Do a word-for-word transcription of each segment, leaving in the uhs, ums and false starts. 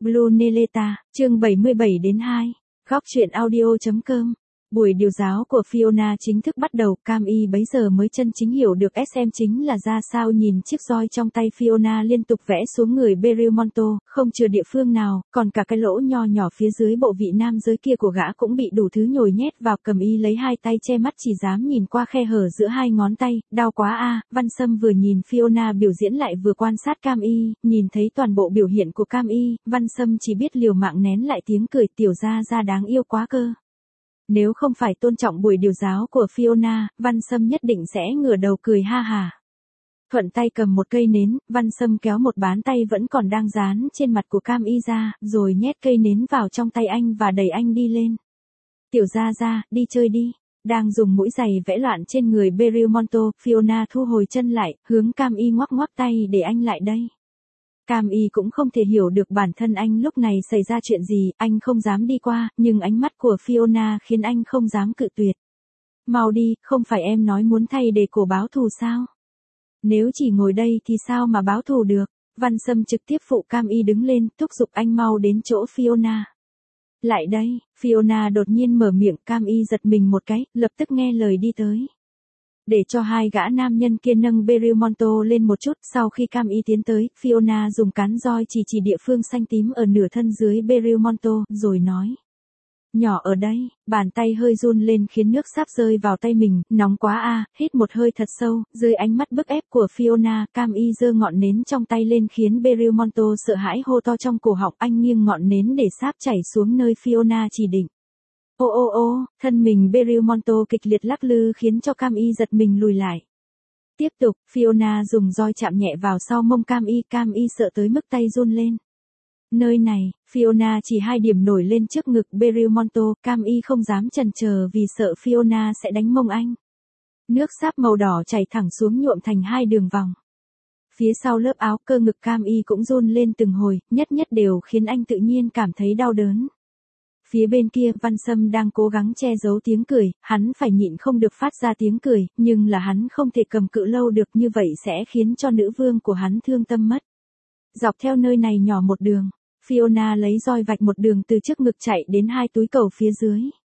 Blue Neleta, chương bảy mươi bảy đến hai. Góc truyện audio.com. Buổi điều giáo của Fiona chính thức bắt đầu, Cam Y bấy giờ mới chân chính hiểu được ét em chính là ra sao. Nhìn chiếc roi trong tay Fiona liên tục vẽ xuống người Berilmonto, không chừa địa phương nào, còn cả cái lỗ nho nhỏ phía dưới bộ vị nam giới kia của gã cũng bị đủ thứ nhồi nhét vào. Cầm Y lấy hai tay che mắt chỉ dám nhìn qua khe hở giữa hai ngón tay, đau quá a. Văn Sâm vừa nhìn Fiona biểu diễn lại vừa quan sát Cam Y, nhìn thấy toàn bộ biểu hiện của Cam Y, Văn Sâm chỉ biết liều mạng nén lại tiếng cười, tiểu gia gia đáng yêu quá cơ. Nếu không phải tôn trọng buổi điều giáo của Fiona, Văn Sâm nhất định sẽ ngửa đầu cười ha hà. Thuận tay cầm một cây nến, Văn Sâm kéo một bán tay vẫn còn đang dán trên mặt của Cam Y ra, rồi nhét cây nến vào trong tay anh và đẩy anh đi lên. Tiểu gia gia, đi chơi đi. Đang dùng mũi giày vẽ loạn trên người Berilmonto, Fiona thu hồi chân lại, hướng Cam Y ngoắc ngoắc tay để anh lại đây. Cam Y cũng không thể hiểu được bản thân anh lúc này xảy ra chuyện gì, anh không dám đi qua, nhưng ánh mắt của Fiona khiến anh không dám cự tuyệt. Mau đi, không phải em nói muốn thay để cổ báo thù sao? Nếu chỉ ngồi đây thì sao mà báo thù được? Văn Sâm trực tiếp phụ Cam Y đứng lên, thúc giục anh mau đến chỗ Fiona. Lại đây, Fiona đột nhiên mở miệng, Cam Y giật mình một cái, lập tức nghe lời đi tới. Để cho hai gã nam nhân kia nâng Berilmonto lên một chút, sau khi Cam Y tiến tới, Fiona dùng cán roi chỉ chỉ địa phương xanh tím ở nửa thân dưới Berilmonto, rồi nói. Nhỏ ở đây, bàn tay hơi run lên khiến nước sáp rơi vào tay mình, nóng quá a. Hít một hơi thật sâu, dưới ánh mắt bức ép của Fiona, Cam Y giơ ngọn nến trong tay lên khiến Berilmonto sợ hãi hô to trong cổ họng, anh nghiêng ngọn nến để sáp chảy xuống nơi Fiona chỉ định. Ô ô ô, thân mình Berilmonto kịch liệt lắc lư khiến cho Cam Y giật mình lùi lại. Tiếp tục, Fiona dùng roi chạm nhẹ vào sau mông Cam Y, Cam Y sợ tới mức tay run lên. Nơi này, Fiona chỉ hai điểm nổi lên trước ngực Berilmonto, Cam Y không dám chần chờ vì sợ Fiona sẽ đánh mông anh. Nước sáp màu đỏ chảy thẳng xuống nhuộm thành hai đường vòng. Phía sau lớp áo cơ ngực Cam Y cũng run lên từng hồi, nhất nhất đều khiến anh tự nhiên cảm thấy đau đớn. Phía bên kia, Văn Sâm đang cố gắng che giấu tiếng cười, hắn phải nhịn không được phát ra tiếng cười, nhưng là hắn không thể cầm cự lâu được, như vậy sẽ khiến cho nữ vương của hắn thương tâm mất. Dọc theo nơi này nhỏ một đường, Fiona lấy roi vạch một đường từ trước ngực chạy đến hai túi cầu phía dưới.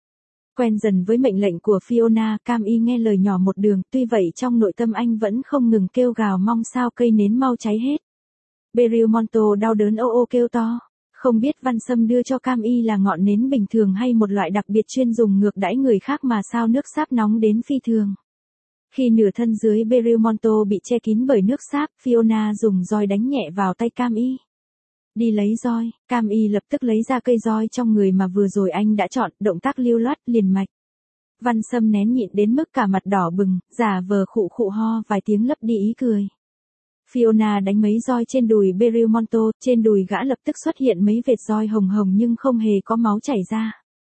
Quen dần với mệnh lệnh của Fiona, Cam Y nghe lời nhỏ một đường, tuy vậy trong nội tâm anh vẫn không ngừng kêu gào mong sao cây nến mau cháy hết. Berilmonto đau đớn ô ô kêu to. Không biết Văn Sâm đưa cho Cam Y là ngọn nến bình thường hay một loại đặc biệt chuyên dùng ngược đãi người khác mà sao nước sáp nóng đến phi thường. Khi nửa thân dưới Berilmonto bị che kín bởi nước sáp, Fiona dùng roi đánh nhẹ vào tay Cam Y. Đi lấy roi, Cam Y lập tức lấy ra cây roi trong người mà vừa rồi anh đã chọn, động tác lưu loát liền mạch. Văn Sâm nén nhịn đến mức cả mặt đỏ bừng, giả vờ khụ khụ ho vài tiếng lấp đi ý cười. Fiona đánh mấy roi trên đùi Berilmonto, trên đùi gã lập tức xuất hiện mấy vệt roi hồng hồng nhưng không hề có máu chảy ra.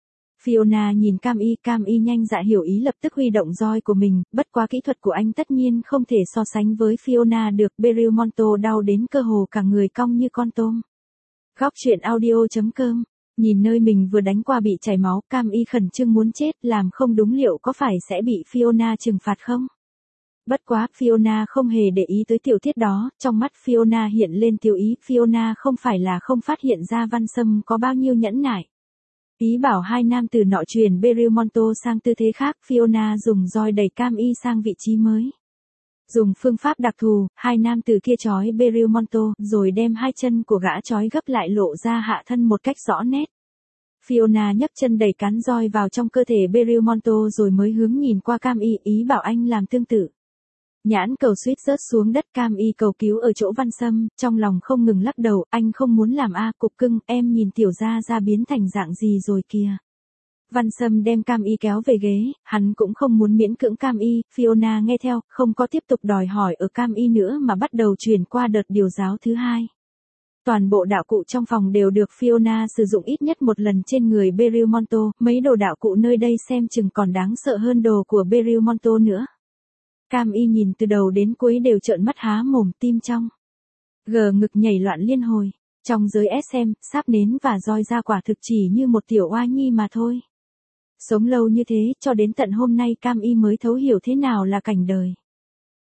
Fiona nhìn Cam Y, Cam Y nhanh dạ hiểu ý lập tức huy động roi của mình, bất quá kỹ thuật của anh tất nhiên không thể so sánh với Fiona được. Berilmonto đau đến cơ hồ cả người cong như con tôm. Góc truyện audio.com. Nhìn nơi mình vừa đánh qua bị chảy máu, Cam Y khẩn trương muốn chết, làm không đúng liệu có phải sẽ bị Fiona trừng phạt không? Bất quá, Fiona không hề để ý tới tiểu tiết đó, trong mắt Fiona hiện lên tiêu ý, Fiona không phải là không phát hiện ra Văn Sâm có bao nhiêu nhẫn nại. Ý bảo hai nam từ nọ truyền Berilmonto sang tư thế khác, Fiona dùng roi đẩy Cam Y sang vị trí mới. Dùng phương pháp đặc thù, hai nam từ kia trói Berilmonto, rồi đem hai chân của gã trói gấp lại lộ ra hạ thân một cách rõ nét. Fiona nhấc chân đẩy cán roi vào trong cơ thể Berilmonto rồi mới hướng nhìn qua Cam Y, ý bảo anh làm tương tự. Nhãn cầu suýt rớt xuống đất, Cam Y cầu cứu ở chỗ Văn Sâm, trong lòng không ngừng lắc đầu, anh không muốn làm a, cục cưng, em nhìn tiểu gia gia biến thành dạng gì rồi kìa. Văn Sâm đem Cam Y kéo về ghế, hắn cũng không muốn miễn cưỡng Cam Y, Fiona nghe theo, không có tiếp tục đòi hỏi ở Cam Y nữa mà bắt đầu chuyển qua đợt điều giáo thứ hai. Toàn bộ đạo cụ trong phòng đều được Fiona sử dụng ít nhất một lần trên người Berilmonto, mấy đồ đạo cụ nơi đây xem chừng còn đáng sợ hơn đồ của Berilmonto nữa. Cam Y nhìn từ đầu đến cuối đều trợn mắt há mồm, tim trong gờ ngực nhảy loạn liên hồi. Trong giới ét em, sáp nến và roi ra quả thực chỉ như một tiểu oa nhi mà thôi. Sống lâu như thế, cho đến tận hôm nay Cam Y mới thấu hiểu thế nào là cảnh đời.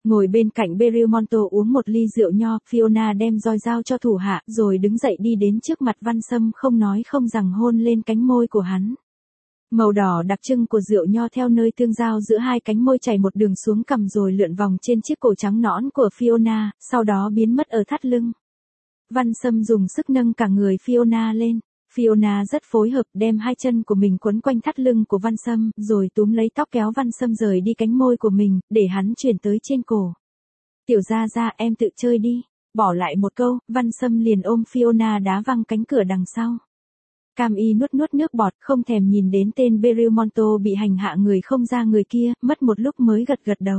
Ngồi bên cạnh Belmonto uống một ly rượu nho, Fiona đem roi dao cho thủ hạ, rồi đứng dậy đi đến trước mặt Văn Sâm không nói không rằng hôn lên cánh môi của hắn. Màu đỏ đặc trưng của rượu nho theo nơi tương giao giữa hai cánh môi chảy một đường xuống cằm rồi lượn vòng trên chiếc cổ trắng nõn của Fiona, sau đó biến mất ở thắt lưng. Văn Sâm dùng sức nâng cả người Fiona lên. Fiona rất phối hợp đem hai chân của mình quấn quanh thắt lưng của Văn Sâm, rồi túm lấy tóc kéo Văn Sâm rời đi cánh môi của mình, để hắn chuyển tới trên cổ. Tiểu gia gia em tự chơi đi. Bỏ lại một câu, Văn Sâm liền ôm Fiona đá văng cánh cửa đằng sau. Cam Y nuốt nuốt nước bọt, không thèm nhìn đến tên Belmonto bị hành hạ người không ra người kia, mất một lúc mới gật gật đầu.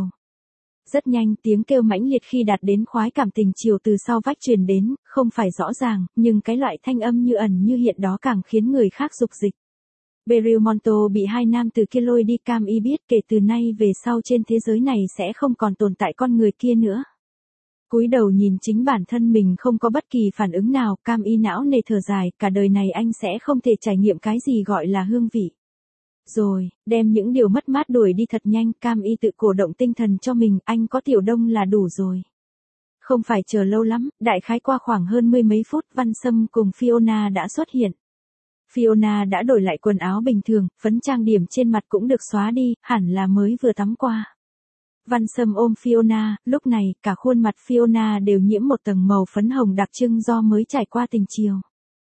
Rất nhanh, tiếng kêu mãnh liệt khi đạt đến khoái cảm tình chiều từ sau vách truyền đến, không phải rõ ràng, nhưng cái loại thanh âm như ẩn như hiện đó càng khiến người khác dục dịch. Belmonto bị hai nam từ kia lôi đi, Cam Y biết kể từ nay về sau trên thế giới này sẽ không còn tồn tại con người kia nữa. Cúi đầu nhìn chính bản thân mình không có bất kỳ phản ứng nào, Cam Y não nề thở dài, cả đời này anh sẽ không thể trải nghiệm cái gì gọi là hương vị. Rồi, đem những điều mất mát đuổi đi thật nhanh, Cam Y tự cổ động tinh thần cho mình, anh có Tiểu Đông là đủ rồi. Không phải chờ lâu lắm, đại khái qua khoảng hơn mươi mấy phút, Văn Sâm cùng Fiona đã xuất hiện. Fiona đã đổi lại quần áo bình thường, phấn trang điểm trên mặt cũng được xóa đi, hẳn là mới vừa tắm qua. Văn Sâm ôm Fiona, lúc này, cả khuôn mặt Fiona đều nhiễm một tầng màu phấn hồng đặc trưng do mới trải qua tình chiều.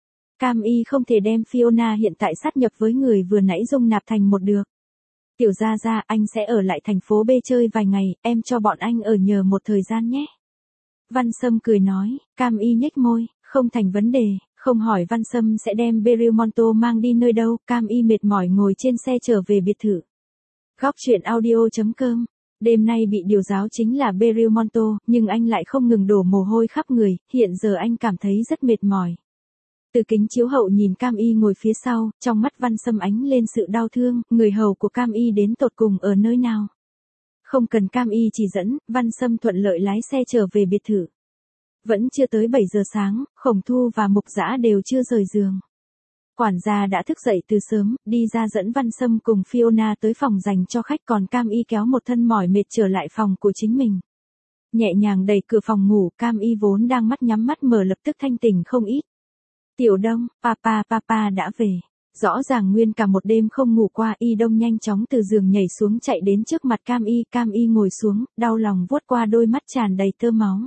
Cam Y không thể đem Fiona hiện tại sát nhập với người vừa nãy dung nạp thành một được. Tiểu gia gia, anh sẽ ở lại thành phố B chơi vài ngày, em cho bọn anh ở nhờ một thời gian nhé. Văn Sâm cười nói, Cam Y nhếch môi, không thành vấn đề, không hỏi Văn Sâm sẽ đem Belmonto mang đi nơi đâu, Cam Y mệt mỏi ngồi trên xe trở về biệt thự. Góc truyện audio chấm com. Đêm nay bị điều giáo chính là Belmonto, nhưng anh lại không ngừng đổ mồ hôi khắp người, hiện giờ anh cảm thấy rất mệt mỏi. Từ kính chiếu hậu nhìn Cam Y ngồi phía sau, trong mắt Văn Sâm ánh lên sự đau thương, người hầu của Cam Y đến tột cùng ở nơi nào. Không cần Cam Y chỉ dẫn, Văn Sâm thuận lợi lái xe trở về biệt thự. Vẫn chưa tới bảy giờ sáng, Khổng Thu và Mục Dã đều chưa rời giường. Quản gia đã thức dậy từ sớm, đi ra dẫn Văn Sâm cùng Fiona tới phòng dành cho khách, còn Cam Y kéo một thân mỏi mệt trở lại phòng của chính mình. Nhẹ nhàng đẩy cửa phòng ngủ, Cam Y vốn đang mắt nhắm mắt mở lập tức thanh tỉnh không ít. Tiểu Đông, papa papa đã về. Rõ ràng nguyên cả một đêm không ngủ qua, Y Đông nhanh chóng từ giường nhảy xuống chạy đến trước mặt Cam Y, Cam Y ngồi xuống, đau lòng vuốt qua đôi mắt tràn đầy tơ máu.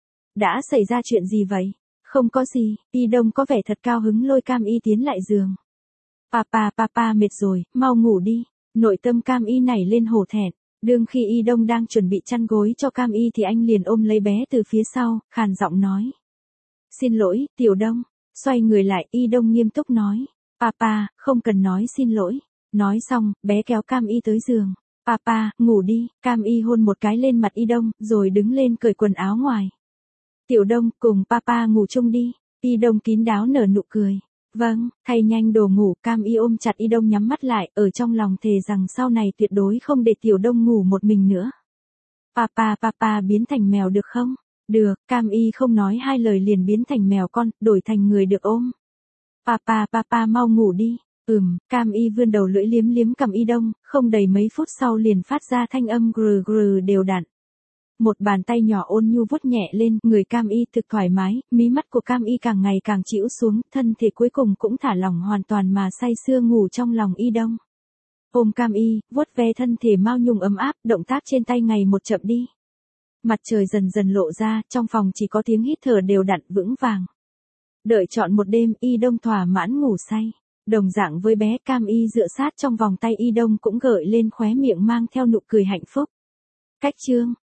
Đã xảy ra chuyện gì vậy? Không có gì, Y Đông có vẻ thật cao hứng lôi Cam Y tiến lại giường. Papa papa mệt rồi, mau ngủ đi. Nội tâm Cam Y nảy lên hổ thẹn. Đương khi Y Đông đang chuẩn bị chăn gối cho Cam Y thì anh liền ôm lấy bé từ phía sau, khàn giọng nói. Xin lỗi, Tiểu Đông. Xoay người lại, Y Đông nghiêm túc nói. Papa, không cần nói xin lỗi. Nói xong, bé kéo Cam Y tới giường. Papa, ngủ đi. Cam Y hôn một cái lên mặt Y Đông, rồi đứng lên cởi quần áo ngoài. Tiểu Đông, cùng papa ngủ chung đi. Y Đông kín đáo nở nụ cười. Vâng, thay nhanh đồ ngủ, Cam Y ôm chặt Y Đông nhắm mắt lại, ở trong lòng thề rằng sau này tuyệt đối không để Tiểu Đông ngủ một mình nữa. Papa papa biến thành mèo được không? Được, Cam Y không nói hai lời liền biến thành mèo con, đổi thành người được ôm. Papa papa mau ngủ đi. Ừm, Cam Y vươn đầu lưỡi liếm liếm cằm Y Đông, không đầy mấy phút sau liền phát ra thanh âm grừ grừ đều đặn. Một bàn tay nhỏ ôn nhu vuốt nhẹ lên, người Cam Y thực thoải mái, mí mắt của Cam Y càng ngày càng chĩu xuống, thân thể cuối cùng cũng thả lỏng hoàn toàn mà say sưa ngủ trong lòng Y Đông. Ôm Cam Y, vuốt ve thân thể mao nhung ấm áp, động tác trên tay ngày một chậm đi. Mặt trời dần dần lộ ra, trong phòng chỉ có tiếng hít thở đều đặn vững vàng. Đợi trọn một đêm, Y Đông thỏa mãn ngủ say. Đồng dạng với bé, Cam Y dựa sát trong vòng tay Y Đông cũng gợi lên khóe miệng mang theo nụ cười hạnh phúc. Cách chương